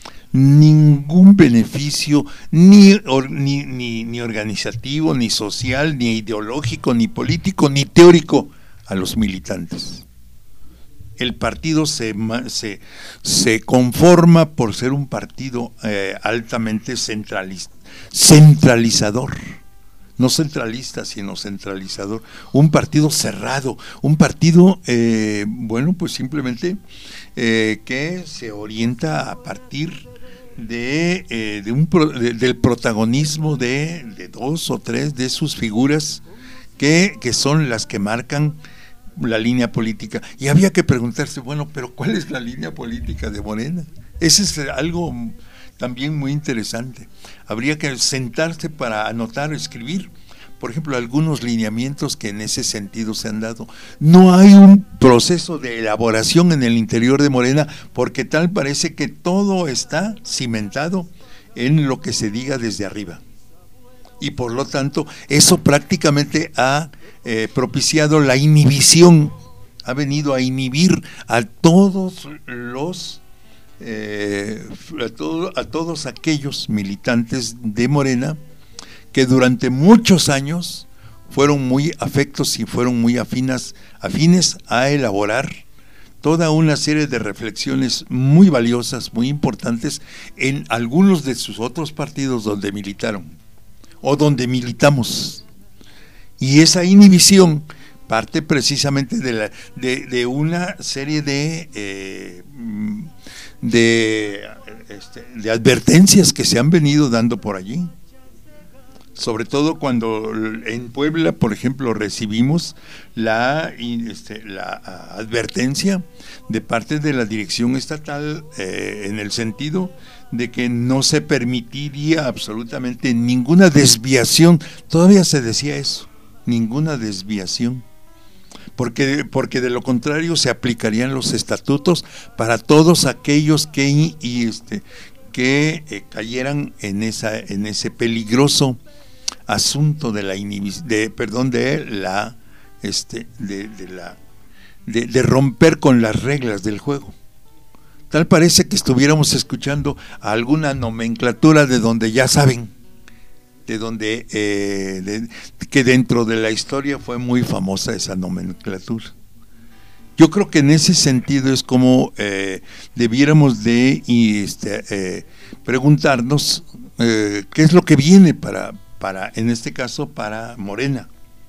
ningún beneficio, ni, or, ni, ni, ni organizativo, ni social, ni ideológico, ni político, ni teórico a los militantes. El partido se, se, se conforma por ser un partido eh, altamente centraliz, centralizador, no centralista, sino centralizador, un partido cerrado, un partido, eh, bueno, pues simplemente eh, que se orienta a partir de, eh, de un pro, de, del protagonismo de, de dos o tres de sus figuras que, que son las que marcan la línea política. Y había que preguntarse, bueno, pero ¿cuál es la línea política de Morena? Ese es algo también muy interesante. Habría que sentarse para anotar o escribir, por ejemplo, algunos lineamientos que en ese sentido se han dado. No hay un proceso de elaboración en el interior de Morena, porque tal parece que todo está cimentado en lo que se diga desde arriba. Y por lo tanto, eso prácticamente ha eh, propiciado la inhibición, ha venido a inhibir a todos los, eh, a, todo, a todos aquellos militantes de Morena que durante muchos años fueron muy afectos y fueron muy afinas, afines a elaborar toda una serie de reflexiones muy valiosas, muy importantes en algunos de sus otros partidos donde militaron o donde militamos. Y esa inhibición parte precisamente de, la, de, de una serie de, eh, de, este, de advertencias que se han venido dando por allí. Sobre todo cuando en Puebla, por ejemplo, recibimos la, este, la advertencia de parte de la dirección estatal eh, en el sentido de que no se permitiría absolutamente ninguna desviación. Todavía se decía eso, ninguna desviación, porque, porque de lo contrario se aplicarían los estatutos para todos aquellos que, y este, que eh, cayeran en, esa, en ese peligroso asunto de la inhibición, de, perdón, de la, este, de, de la, de, de romper con las reglas del juego. Tal parece que estuviéramos escuchando alguna nomenclatura de donde ya saben, de donde, eh, de, que dentro de la historia fue muy famosa esa nomenclatura. Yo creo que en ese sentido es como eh, debiéramos de y, este, eh, preguntarnos eh, qué es lo que viene para, para, en este caso, para Morena,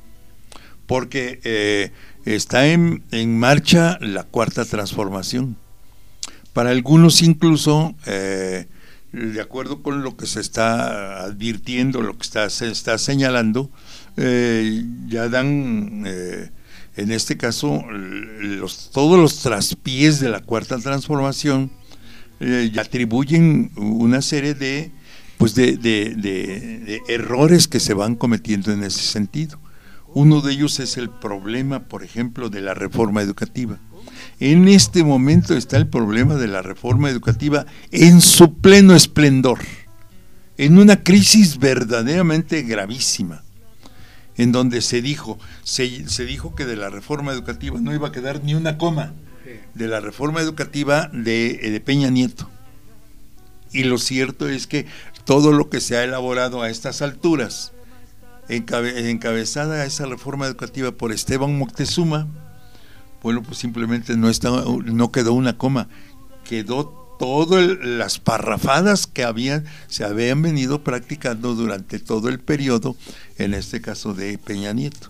porque eh, está en, en marcha la cuarta transformación. Para algunos incluso, eh, de acuerdo con lo que se está advirtiendo, lo que está, se está señalando, eh, ya dan, eh, en este caso, los, todos los traspiés de la cuarta transformación, eh, y atribuyen una serie de pues de, de, de, de errores que se van cometiendo en ese sentido. Uno de ellos es el problema, por ejemplo, de la reforma educativa. En este momento está el problema de la reforma educativa en su pleno esplendor, en una crisis verdaderamente gravísima, en donde se dijo, se, se dijo que de la reforma educativa no iba a quedar ni una coma, de la reforma educativa de, de Peña Nieto. Y lo cierto es que todo lo que se ha elaborado a estas alturas, encabe, encabezada a esa reforma educativa por Esteban Moctezuma, bueno, pues simplemente no, está, no quedó una coma, quedó todas las parrafadas que habían, se habían venido practicando durante todo el periodo, en este caso de Peña Nieto.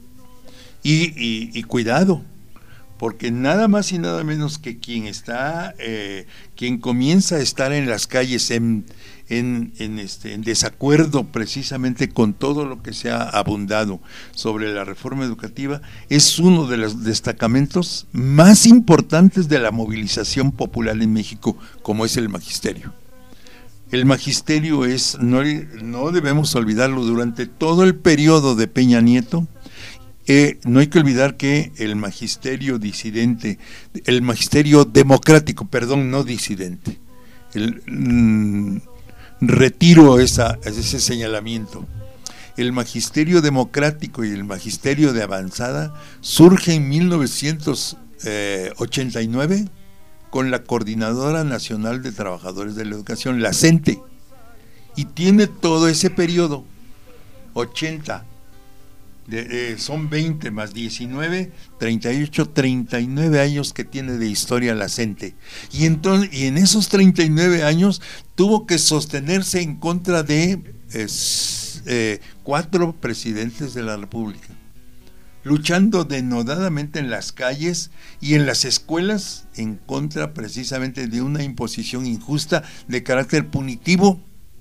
Y, y, y cuidado, porque nada más y nada menos que quien está, eh, quien comienza a estar en las calles en, en, en, este, en desacuerdo precisamente con todo lo que se ha abundado sobre la reforma educativa, es uno de los destacamentos más importantes de la movilización popular en México, como es el magisterio. El magisterio es, no, no debemos olvidarlo, durante todo el periodo de Peña Nieto, Eh, no hay que olvidar que el magisterio disidente, el magisterio democrático, perdón, no disidente, el, mm, retiro esa, ese señalamiento. El magisterio democrático y el magisterio de avanzada surge en mil novecientos ochenta y nueve con la Coordinadora Nacional de Trabajadores de la Educación, la CENTE, y tiene todo ese periodo, ochenta, De, eh, son veinte más diecinueve, treinta y ocho, treinta y nueve años que tiene de historia la CENTE. Y, entonces, y en esos treinta y nueve años tuvo que sostenerse en contra de eh, eh, cuatro presidentes de la República, luchando denodadamente en las calles y en las escuelas en contra precisamente de una imposición injusta de carácter punitivo,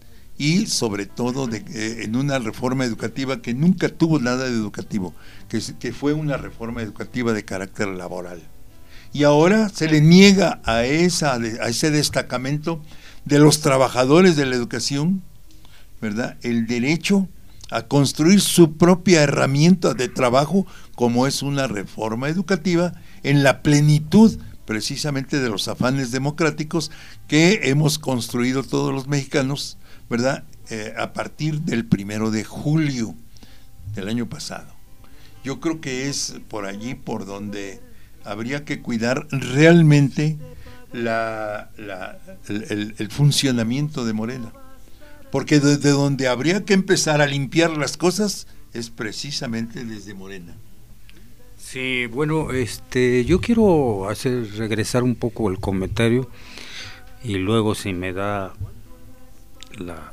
y sobre todo de, eh, en una reforma educativa que nunca tuvo nada de educativo, que, que fue una reforma educativa de carácter laboral. Y ahora se le niega a, esa, a ese destacamento de los trabajadores de la educación, ¿verdad?, el derecho a construir su propia herramienta de trabajo, como es una reforma educativa, en la plenitud precisamente de los afanes democráticos que hemos construido todos los mexicanos, ¿verdad?, Eh, a partir del primero de julio del año pasado. Yo creo que es por allí por donde habría que cuidar realmente la, la, el, el funcionamiento de Morena, porque desde donde habría que empezar a limpiar las cosas es precisamente desde Morena. Sí, bueno, este, yo quiero hacer regresar un poco el comentario y luego, si me da la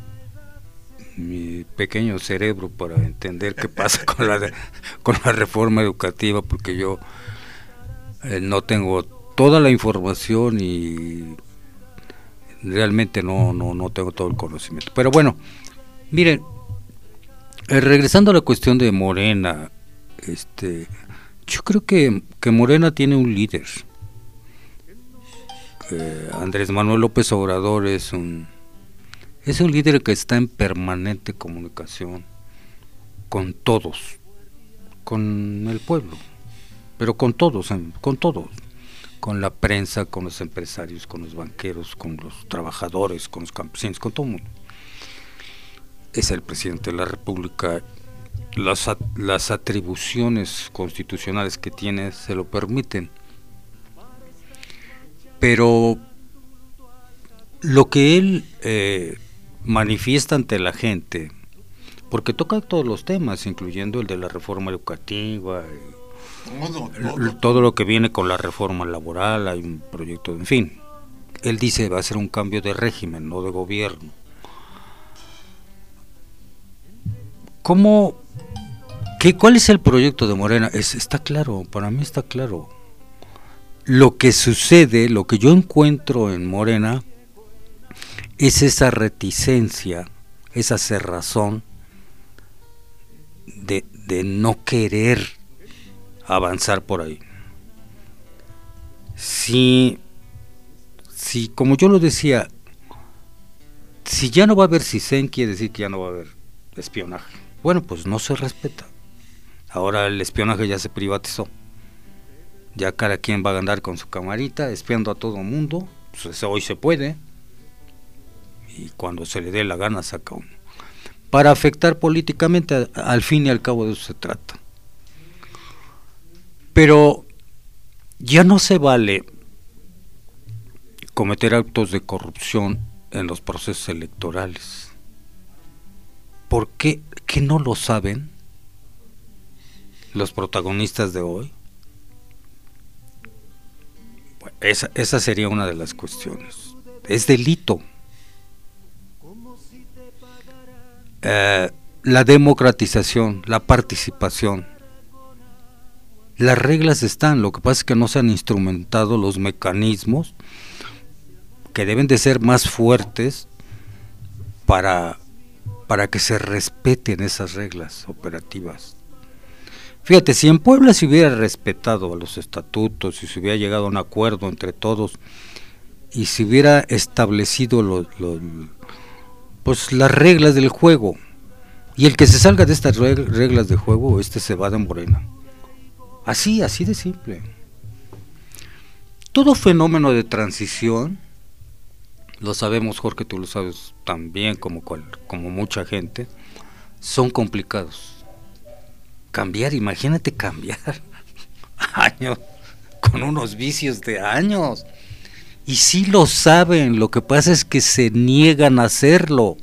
mi pequeño cerebro para entender qué pasa con la con la reforma educativa, porque yo eh, no tengo toda la información y realmente no no no tengo todo el conocimiento. Pero bueno, miren, eh, regresando a la cuestión de Morena, este, yo creo que que Morena tiene un líder. Eh, Andrés Manuel López Obrador es un Es un líder que está en permanente comunicación con todos, con el pueblo, pero con todos, con todos, con la prensa, con los empresarios, con los banqueros, con los trabajadores, con los campesinos, con todo el mundo. Es el presidente de la República, las, las atribuciones constitucionales que tiene se lo permiten, pero lo que él eh, manifiesta ante la gente, porque toca todos los temas, incluyendo el de la reforma educativa, no, no, no, no. todo lo que viene con la reforma laboral, hay un proyecto, en fin, él dice va a ser un cambio de régimen, no de gobierno. ¿Cómo? ¿Qué, ¿Cuál es el proyecto de Morena? Es, está claro, para mí está claro. Lo que sucede, lo que yo encuentro en Morena, es esa reticencia, esa cerrazón de, de no querer avanzar por ahí. Si, si, como yo lo decía, si ya no va a haber CISEN, quiere decir que ya no va a haber espionaje. Bueno, pues no se respeta. Ahora el espionaje ya se privatizó. Ya cada quien va a andar con su camarita espiando a todo mundo. Pues hoy se puede. Y cuando se le dé la gana saca uno. Para afectar políticamente, al fin y al cabo de eso se trata. Pero ya no se vale cometer actos de corrupción en los procesos electorales. ¿Por qué? ¿Que no lo saben los protagonistas de hoy? Bueno, esa, esa sería una de las cuestiones. Es delito. Eh, la democratización, la participación. Las reglas están, lo que pasa es que no se han instrumentado los mecanismos que deben de ser más fuertes para, para que se respeten esas reglas operativas. Fíjate, si en Puebla se hubiera respetado a los estatutos y se hubiera llegado a un acuerdo entre todos y se hubiera establecido lo, lo, pues las reglas del juego, y el que se salga de estas reglas de juego, este se va de Morena. Así, así de simple. Todo fenómeno de transición, lo sabemos, Jorge, tú lo sabes también como, cual, como mucha gente, son complicados. Cambiar, imagínate cambiar años, con unos vicios de años. Y sí lo saben, lo que pasa es que se niegan a hacerlo.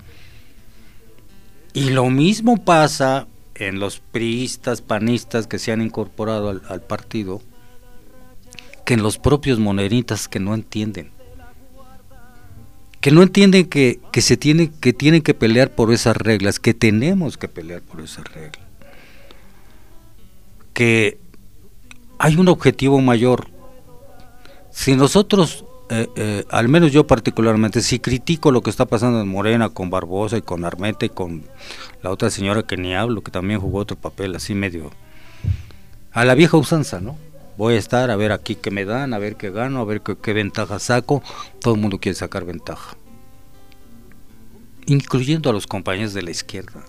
Y lo mismo pasa en los priistas, panistas que se han incorporado al, al partido, que en los propios moneritas que no entienden. Que no entienden que, que se tiene, que tienen que pelear por esas reglas, que tenemos que pelear por esas reglas. Que hay un objetivo mayor. Si nosotros, eh, eh, al menos yo particularmente, si critico lo que está pasando en Morena con Barbosa y con Armenta y con la otra señora que ni hablo, que también jugó otro papel así medio a la vieja usanza, ¿no? Voy a estar a ver aquí qué me dan, a ver qué gano, a ver qué, qué ventaja saco. Todo el mundo quiere sacar ventaja, incluyendo a los compañeros de la izquierda.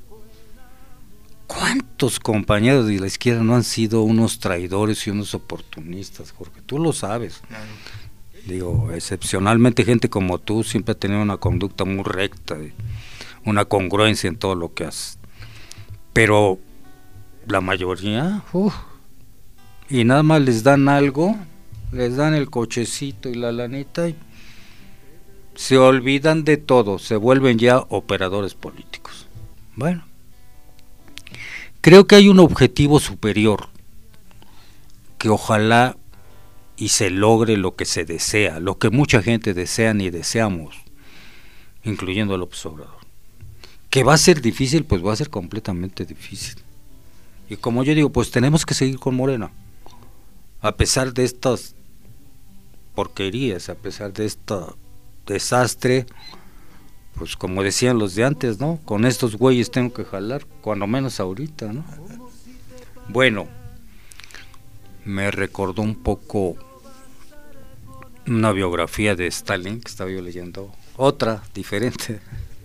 ¿Cuántos compañeros de la izquierda no han sido unos traidores y unos oportunistas, Jorge? Tú lo sabes. Claro. Digo, excepcionalmente gente como tú siempre ha tenido una conducta muy recta, una congruencia en todo lo que haces. Pero la mayoría, uff, y nada más les dan algo, les dan el cochecito y la lanita y se olvidan de todo, se vuelven ya operadores políticos. Bueno, creo que hay un objetivo superior que ojalá y se logre lo que se desea, lo que mucha gente desea y deseamos, incluyendo a López Obrador. Que va a ser difícil, pues va a ser completamente difícil. Y como yo digo, pues tenemos que seguir con Morena, a pesar de estas porquerías, a pesar de este desastre. Pues como decían los de antes, ¿no? Con estos güeyes tengo que jalar, cuando menos ahorita, ¿no? Bueno, me recordó un poco una biografía de Stalin que estaba yo leyendo, otra, diferente,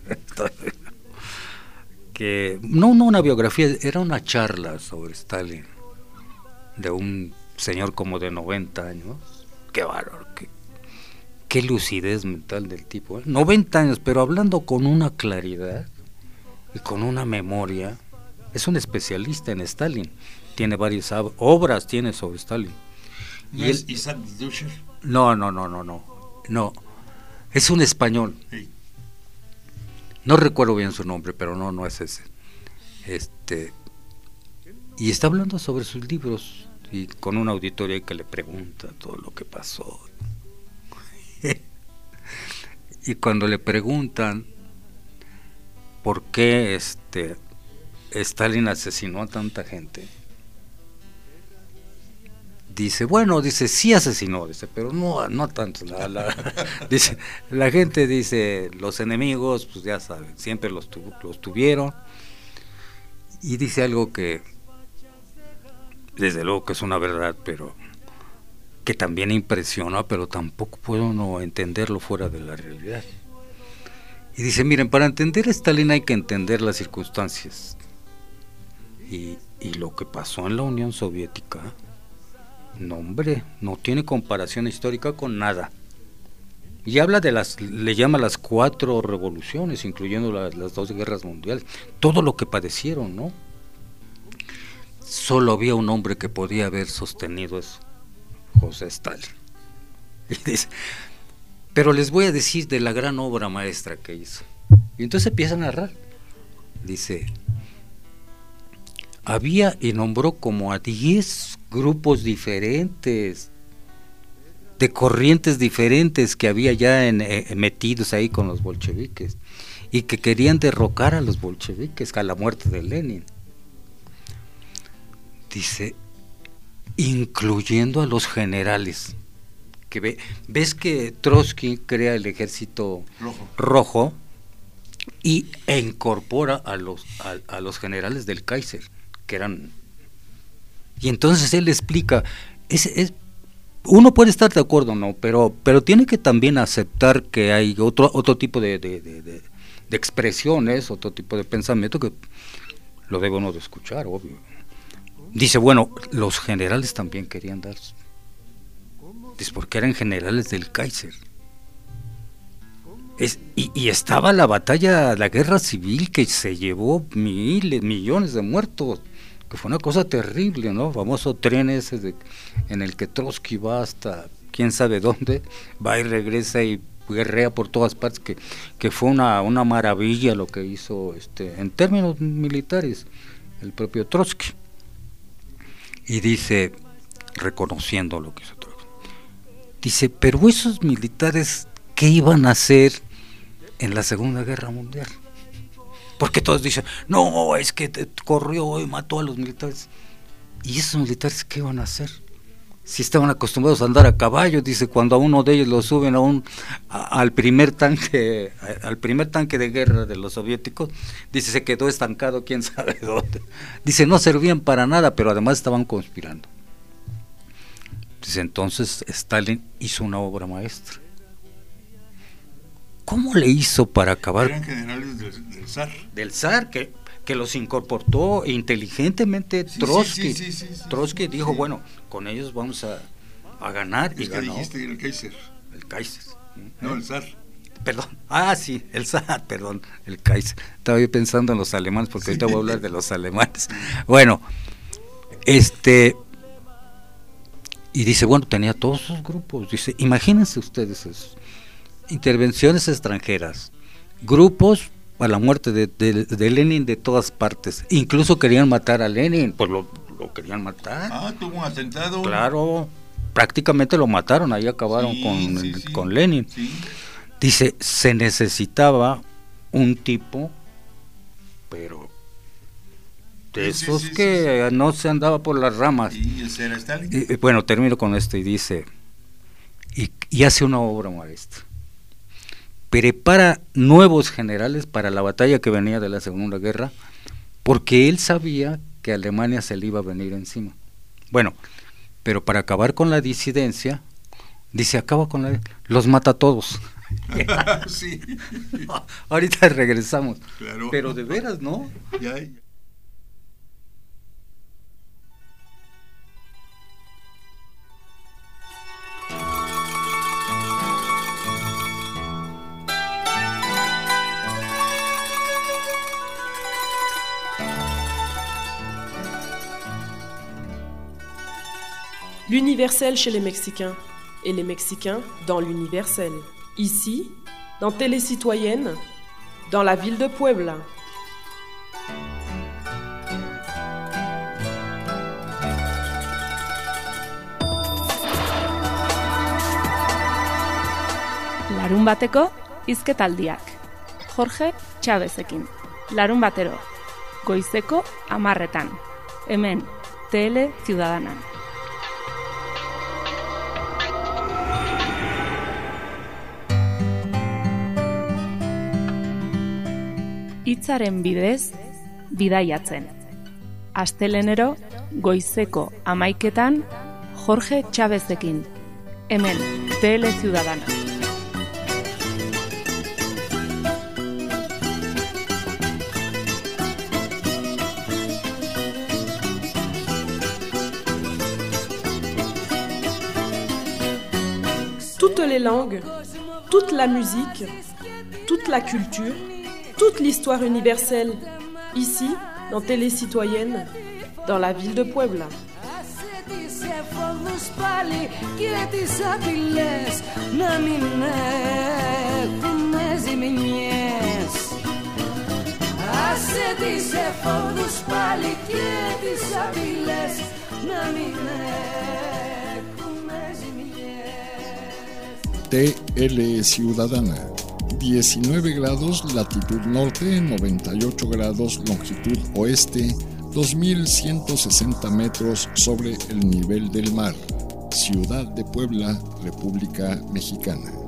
que no, no una biografía, era una charla sobre Stalin, de un señor como de noventa años, qué bárbaro, qué Qué lucidez mental del tipo, ¿eh? noventa años, pero hablando con una claridad y con una memoria. Es un especialista en Stalin, tiene varias obras tiene sobre Stalin. ¿No y es él, Isaac Dusher? No, no, no, no, no, no, es un español. Sí. No recuerdo bien su nombre, pero no, no es ese. Este, y está hablando sobre sus libros y con una auditoría que le pregunta todo lo que pasó. Y cuando le preguntan por qué este Stalin asesinó a tanta gente, dice, bueno, dice, sí asesinó, dice, pero no, no tanto. La, la, dice, la gente dice, los enemigos, pues ya saben, siempre los, tu, los tuvieron. Y dice algo que, desde luego que es una verdad, pero que también impresiona, pero tampoco puedo no entenderlo fuera de la realidad. Y dice, miren, para entender a Stalin hay que entender las circunstancias. Y, y lo que pasó en la Unión Soviética, no hombre, no tiene comparación histórica con nada. Y habla de las, le llama las cuatro revoluciones, incluyendo la, las dos guerras mundiales, todo lo que padecieron, ¿no? Solo había un hombre que podía haber sostenido eso, José Stalin. Y dice, pero les voy a decir de la gran obra maestra que hizo. Y entonces empieza a narrar. Dice, había y nombró como a diez grupos diferentes, de corrientes diferentes que había ya en, eh, metidos ahí con los bolcheviques y que querían derrocar a los bolcheviques a la muerte de Lenin. Dice, incluyendo a los generales. Que ve, ves que Trotsky crea el ejército rojo, rojo y e incorpora a los a, a los generales del Kaiser, que eran, y entonces él explica, es, es uno puede estar de acuerdo, no, pero pero tiene que también aceptar que hay otro otro tipo de, de, de, de, de expresiones, otro tipo de pensamiento que lo debe uno de escuchar, obvio. Dice, bueno, los generales también querían dar, dice, porque eran generales del Kaiser. Es, y, y estaba la batalla, la guerra civil que se llevó miles, millones de muertos, que fue una cosa terrible, ¿no? Famoso tren ese de, en el que Trotsky va hasta quién sabe dónde, va y regresa y guerrea por todas partes, que, que fue una, una maravilla lo que hizo este, en términos militares el propio Trotsky. Y dice, reconociendo lo que hizo Trotsky, dice, pero esos militares, ¿qué iban a hacer en la Segunda Guerra Mundial? Porque todos dicen, no, es que te corrió y mató a los militares. ¿Y esos militares qué iban a hacer? Si estaban acostumbrados a andar a caballo, dice, cuando a uno de ellos lo suben a un, a, al primer tanque, a, al primer tanque de guerra de los soviéticos, dice, se quedó estancado quién sabe dónde. Dice, no servían para nada, pero además estaban conspirando. Dice, entonces Stalin hizo una obra maestra. ¿Cómo le hizo para acabar? Eran generales del, del zar. Del zar, que, que los incorporó inteligentemente sí, Trotsky. Sí, sí, sí, sí, sí, Trotsky sí, dijo, sí. Bueno, con ellos vamos a, a ganar. Es y que ganó. Dijiste el Kaiser. El Kaiser. No, el zar. Perdón. Ah, sí, el zar, perdón, el Kaiser. Estaba yo pensando en los alemanes, porque sí. Ahorita voy a hablar de los alemanes. Bueno, este... Y dice, bueno, tenía todos esos grupos. Dice, imagínense ustedes eso. Intervenciones extranjeras, grupos a la muerte de, de, de Lenin de todas partes. Incluso querían matar a Lenin, pues lo, lo querían matar. Ah, tuvo un atentado. Claro, prácticamente lo mataron, ahí acabaron sí, con, sí, sí. con Lenin. Sí. Dice, se necesitaba un tipo, pero... de sí, esos sí, sí, que sí. no se andaba por las ramas. ¿Y ese era Stalin? Y, bueno, termino con esto y dice, y, y hace una obra maestra. Prepara nuevos generales para la batalla que venía de la Segunda Guerra, porque él sabía que Alemania se le iba a venir encima. Bueno, pero para acabar con la disidencia, dice, acaba con la... los mata a todos. Sí. Ahorita regresamos. Claro. Pero de veras, ¿no? Ya, ya. L'universel chez les Mexicains, et les Mexicains dans l'universel. Ici, dans Télécitoyenne, dans la ville de Puebla. Larun bateko hizketaldiak. Jorge Chavezekin. Larun batero. Goizeko hamarretan. Hemen, Tele Ciudadana. Hitzaren bidez, bidaiatzen. Astelenero, goizeko hamaiketan, Jorge Chavezekin. Hemen, Tele Ciudadana. toutes les langues, toute la musique, toute la culture, toute l'histoire universelle, ici, dans Télé Citoyenne, dans la ville de Puebla. T L Ciudadana, diecinueve grados latitud norte, noventa y ocho grados longitud oeste, dos mil ciento sesenta metros sobre el nivel del mar. Ciudad de Puebla, República Mexicana.